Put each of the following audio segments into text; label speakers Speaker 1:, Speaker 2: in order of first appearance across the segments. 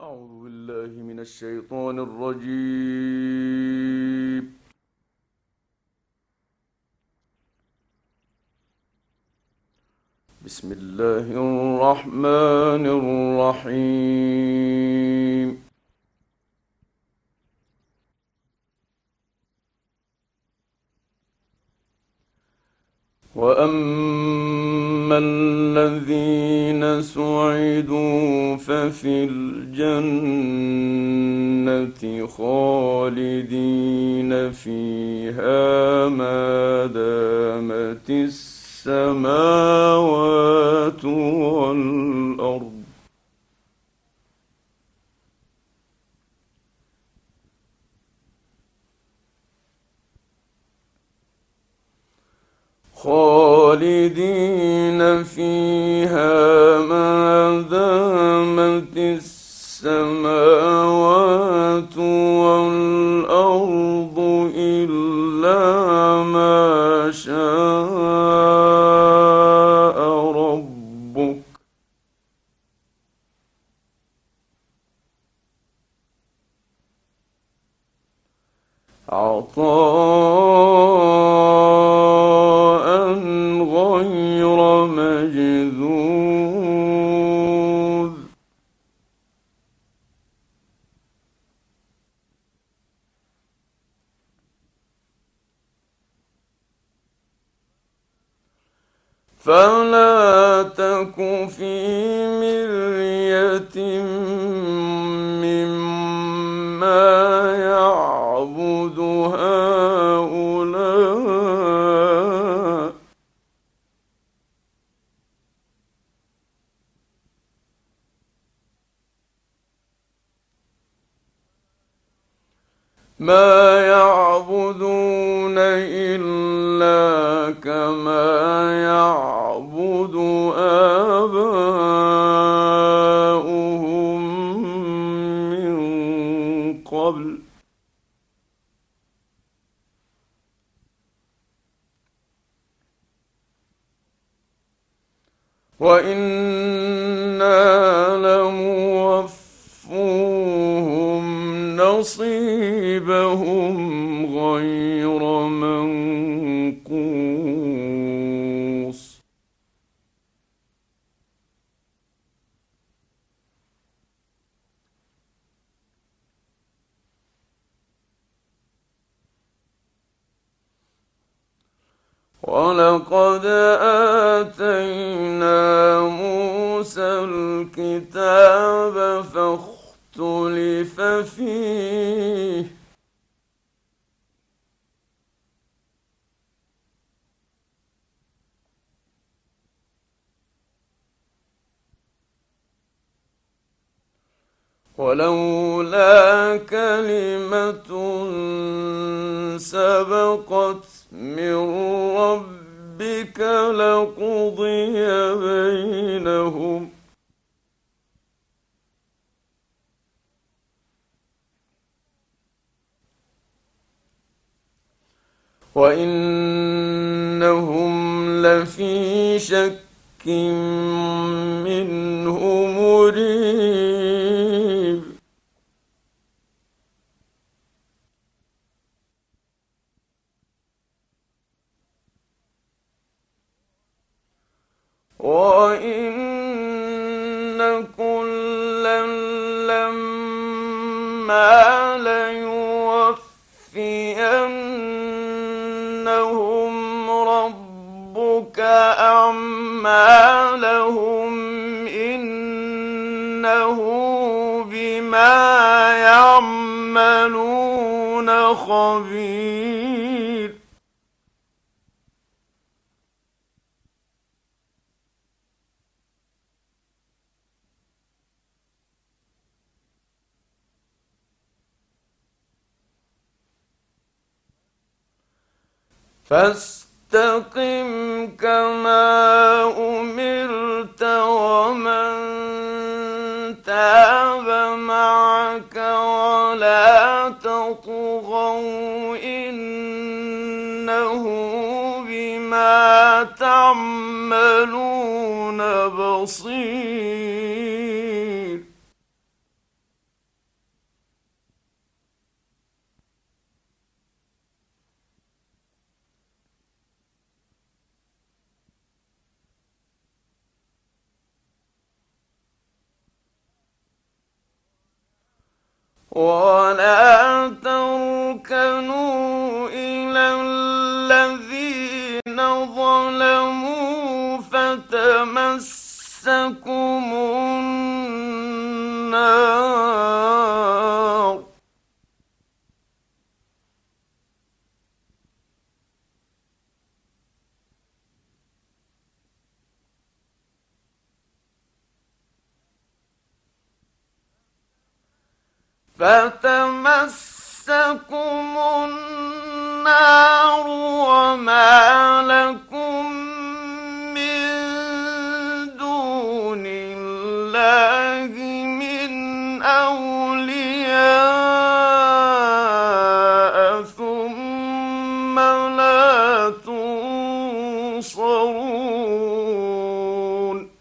Speaker 1: أعوذ بالله من الشيطان الرجيم. بسم الله الرحمن الرحيم. وأما الذين سعدوا ففي الجنة خالدين فيها ما دامت السماوات والأرض خالدين فيها ما دامت السماوات والأرض إلا ما شاء ربك عطاء غير مجذوذ. فلا تك في مرية مما يعبد هؤلاء ما يعبدون إلا كما يعبد آباؤهم من قبل وإنا لموفوهم نصيبهم غير منقوص. ولقد آتينا موسى الكتاب فاختلف فيه ولولا كلمة سبقت من ربك لقضي بينهم وإنهم لفي شك منه مريب. وإن كلا لما ليوفينهم ربك أعمالهم إنه بما يعملون خبير. فاستقم كما أمرت ومن تاب معك ولا تطغوا إنه بما تعملون بصير. ولا تركنوا إلى الذين ظلموا فتمسكم النار وما لكم من دون الله من أولياء ثم لا تنصرون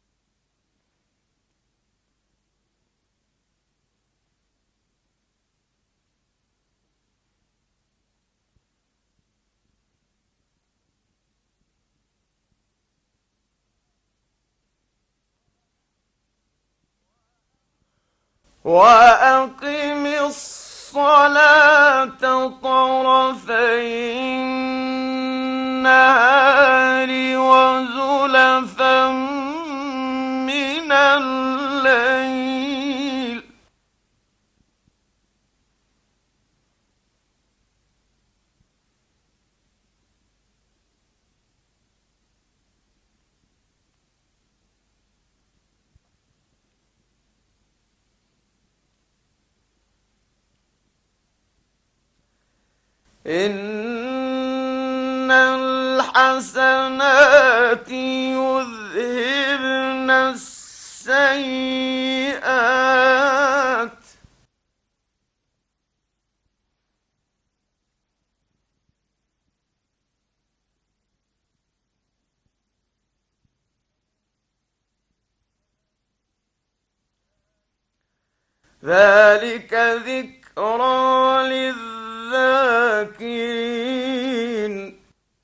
Speaker 1: وأقم الصلاة طرفي النهار وزلفا من الليل إن الحسنات يذهبن السيئات ذلك ذكرى للذاكرين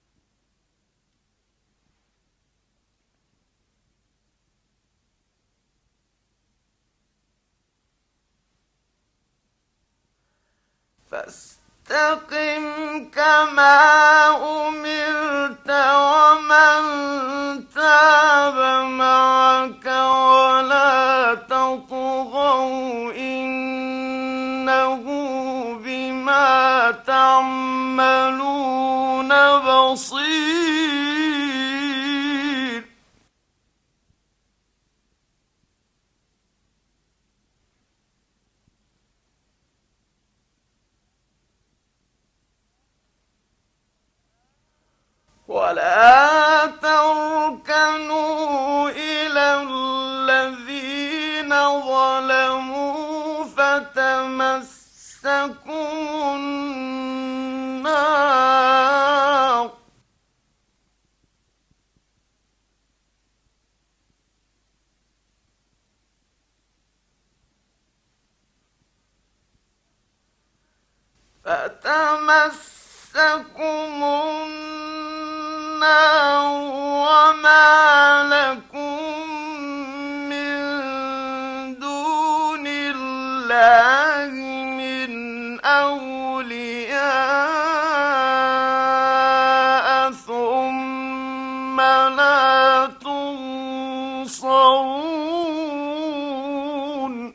Speaker 1: فاستقم كما أمرت ومن تاب معك ولا تطغوا إنه بما تعملون بصير ولا تركنوا إلى الذين ظلموا فتمسكم النار وما لكم من دون الله من أولياء ثم لا تنصرون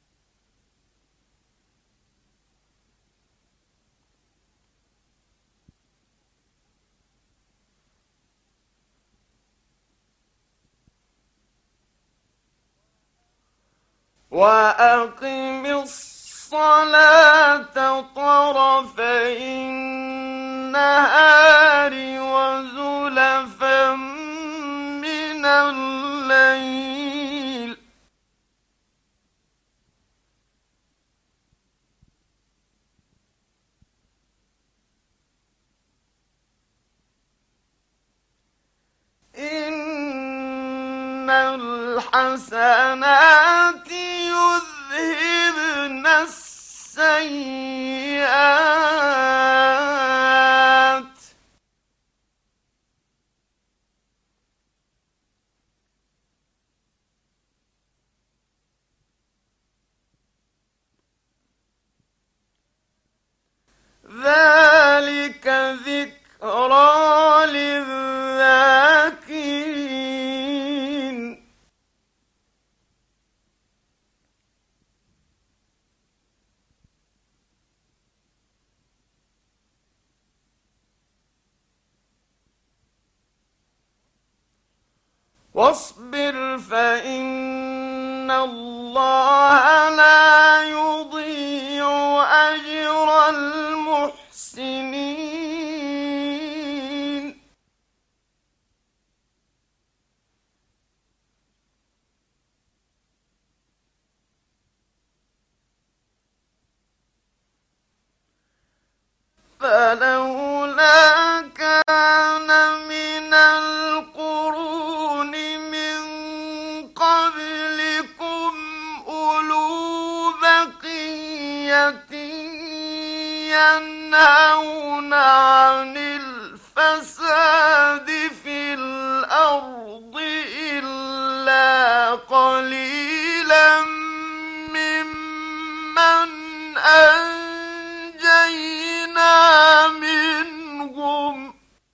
Speaker 1: وأقم الصلاة طرفي النهار وزلفا من الليل إن الحسنات يذهبن السيئات واصبر فإن الله لا يضيع أجر المحسنين. فلولا كان من القرون من قبلكم أولو بقية ينهون عن الفساد في الأرض إلا قليلا ممن أنجينا منهم.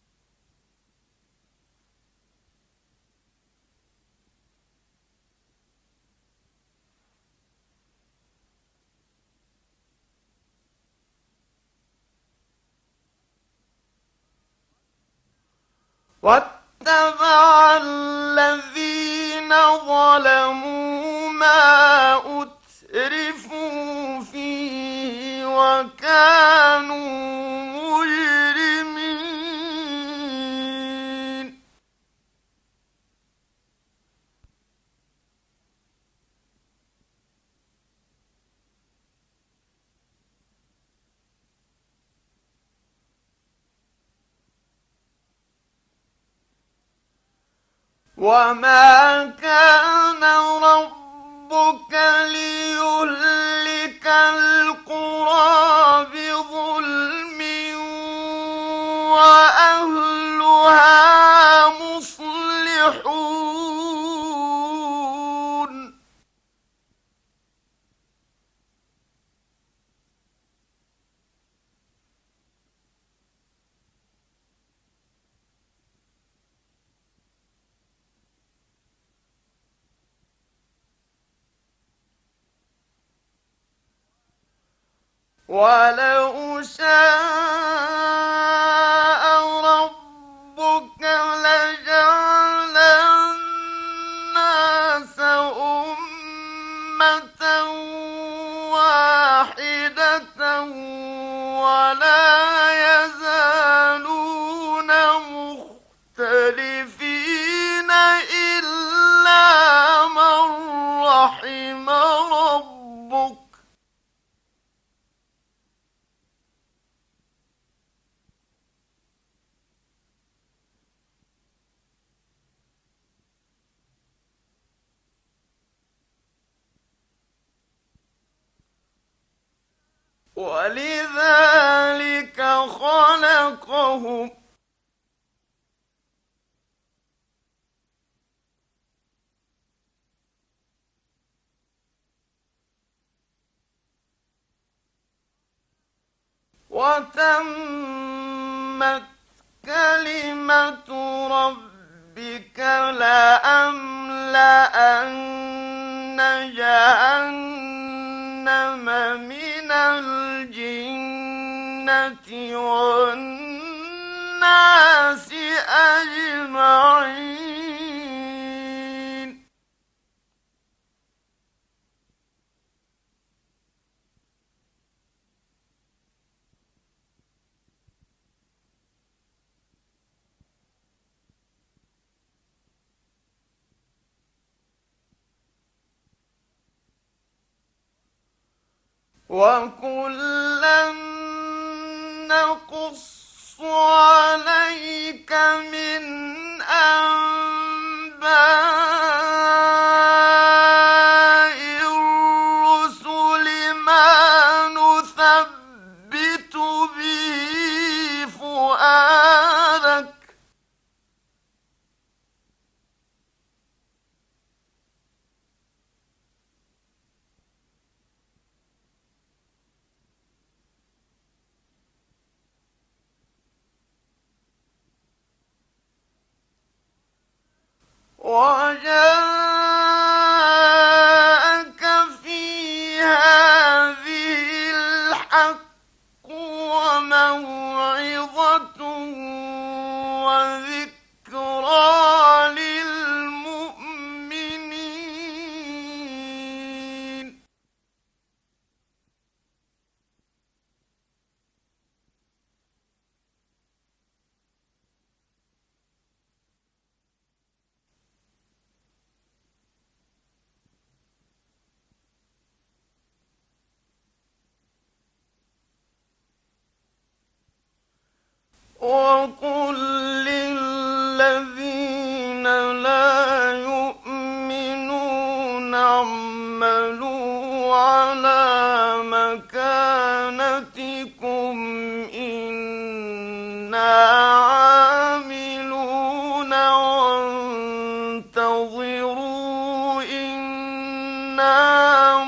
Speaker 1: واتبع الذين ظلموا ما أترفوا فيه وكانوا مجرمين. وما كان ربك ليهلك القرى بظلم وأهلها مصلحون. ولو شاء ربك لجعل الناس أمة واحدة ولا يزالون مختلفين إلا من رحم ربك. ولذلك خلقهم وتمت كلمة ربك لأملأن جهنم من الجنة والناس أجمعين. وكلا نقص عليك من أنباء الرسل ما نثبت به فؤادك. وجاءك في هذه الحق وموعظة وذكرى للمؤمنين. وقل للذين لا يؤمنون اعملوا على مكانتكم إنا عاملون وانتظروا إنا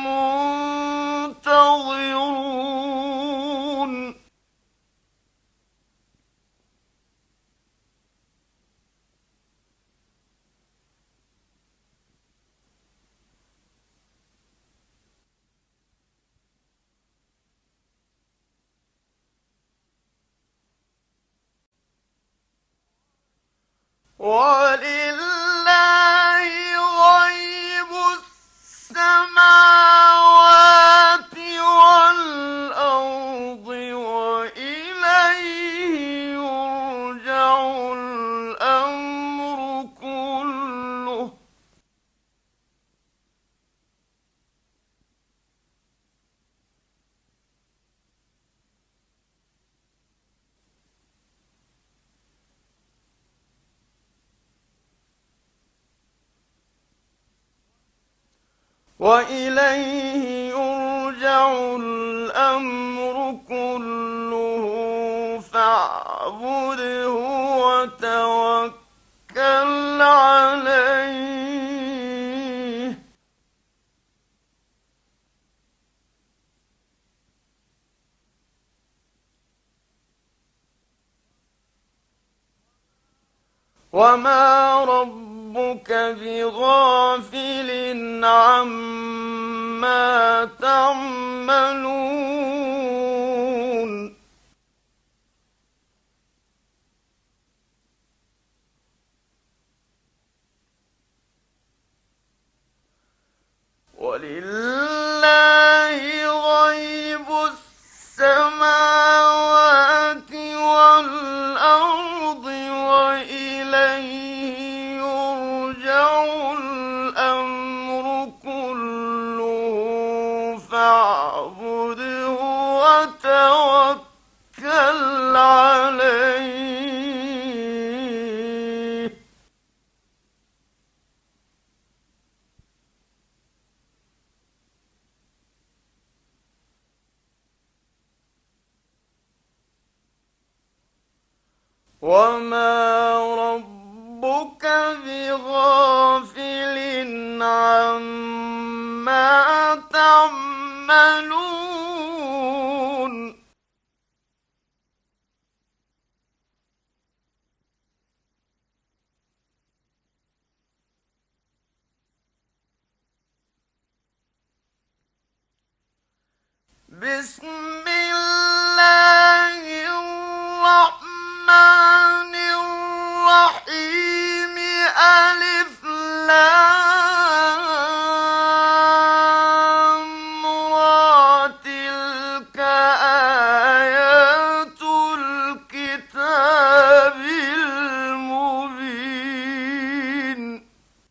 Speaker 1: منتظرون ولله غيب السماوات والأرض وإليه يرجع الأمر كله وإليه يرجع الأمر كله فاعبده وتوكل عليه وما ربك بغافل عما تعملون ولله غيب السماوات والأرض وإليه يرجع الأمر كله فاعبده وتوكل عليه وما ربك بغافل عما تعملون بسم الله الرحمن الرحيم ألف لام را تلك آيات الكتاب المبين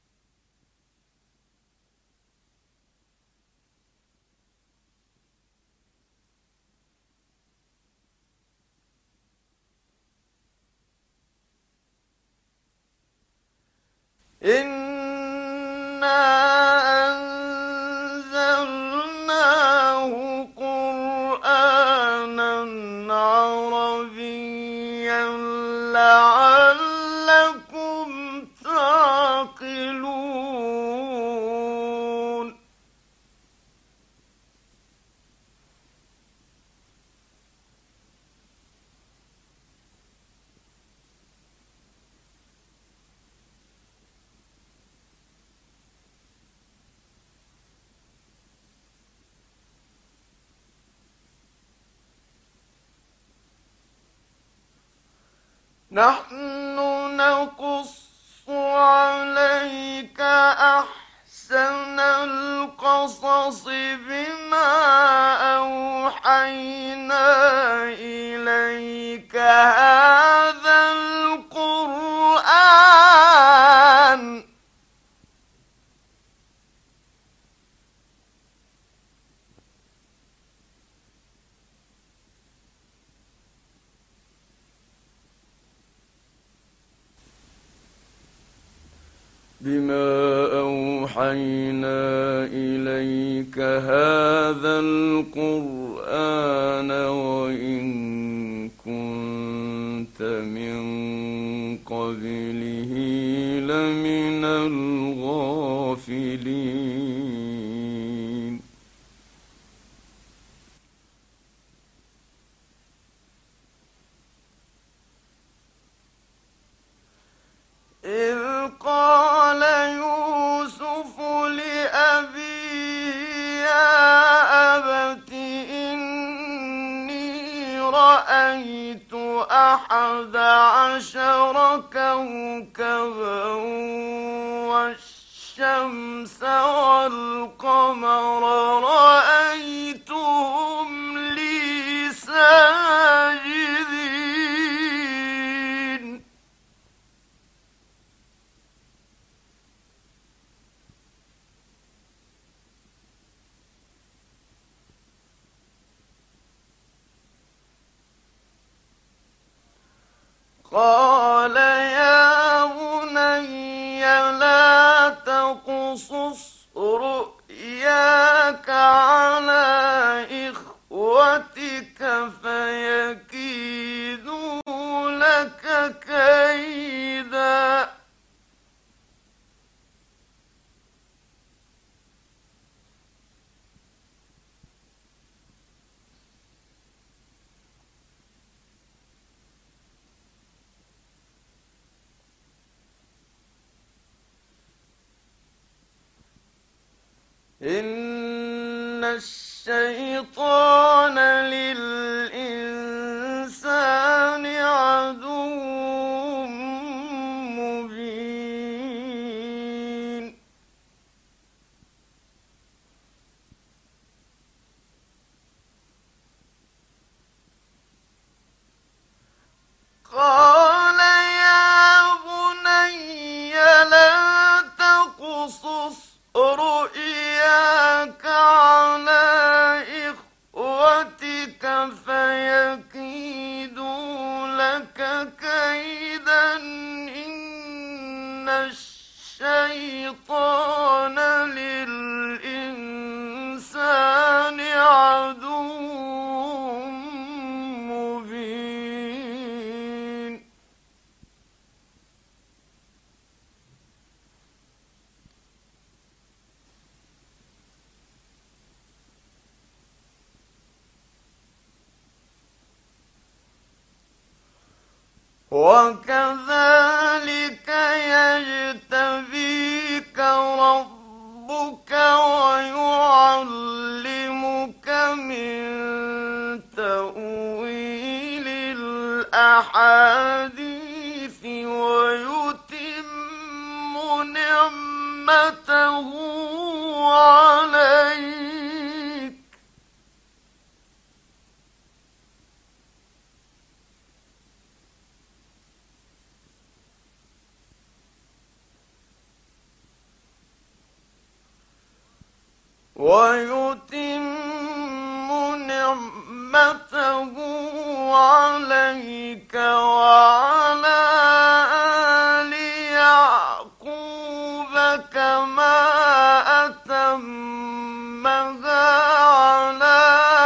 Speaker 1: إنا أنزلناه قرآنا عربيا لعلكم تعقلون نحن نقص عليك أحسن القصص بما أوحينا إليك هذا القرآن بما أوحينا إليك هذا القرآن وإن كنت من قبله لمن الغافلين إذ قال يوسف لأبيه يا أبت إني رأيت 11 كوكبا والشمس والقمر رأيتهم لي ساجدين قال يا بني لا تقصص رؤياك على إخوتك فيكيدوا لك كيدا إن الشيطان للإنسان عدو مبين قال يا بني لا تقصص رؤياك على إخوتك فيكيدوا لك كيدا إن الشيطان للإنسان عدو مبين وكذلك يجتبيك ربك ويعلمك من تأويل الأحاديث ويتم نعمته عليك وعلى آل يعقوب كما أتمها على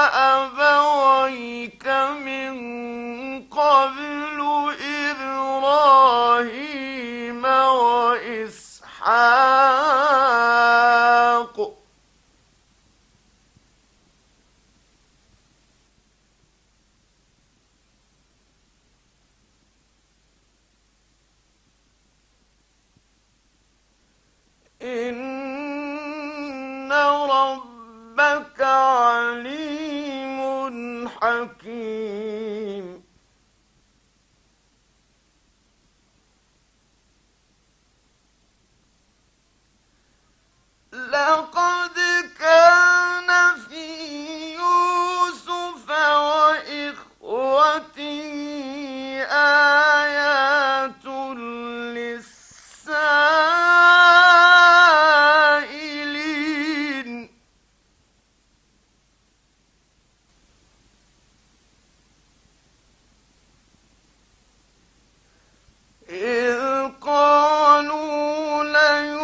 Speaker 1: أبويك من قبل إبراهيم وإسحاق إن ربك عليم حكيم لقد كان في يوسف وإخوته آيات للسائلين إذ قالوا ليوسف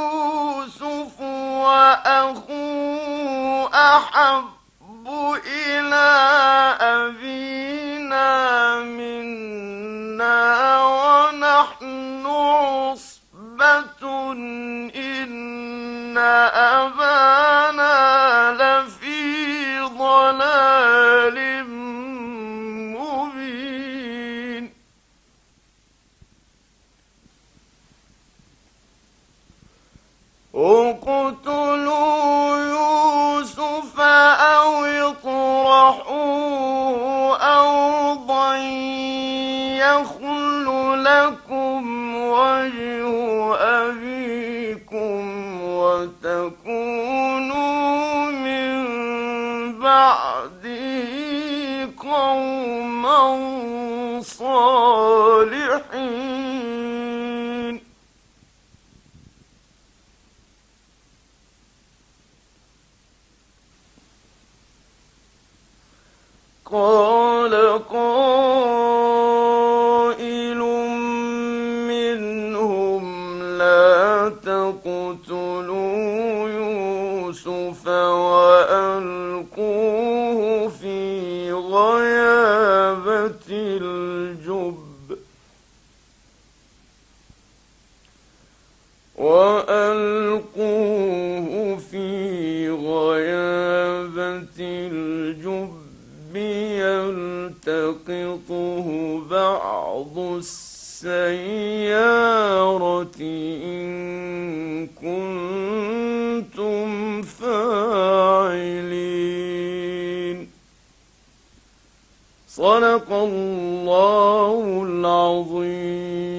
Speaker 1: أحب إلى أبينا منا ونحن عصبة إن أبانا لفي ضلال مبين اقتلوا يوسف أو اطرحوه أرضا يخل لكم وجه أبيكم وتكونوا من بعده قوما صالحين قال قائل منهم لا تقتلوا يوسف وألقوه في غيابة الجب يلتقطه بعض السيارة إن كنتم فاعلين. صدق الله العظيم.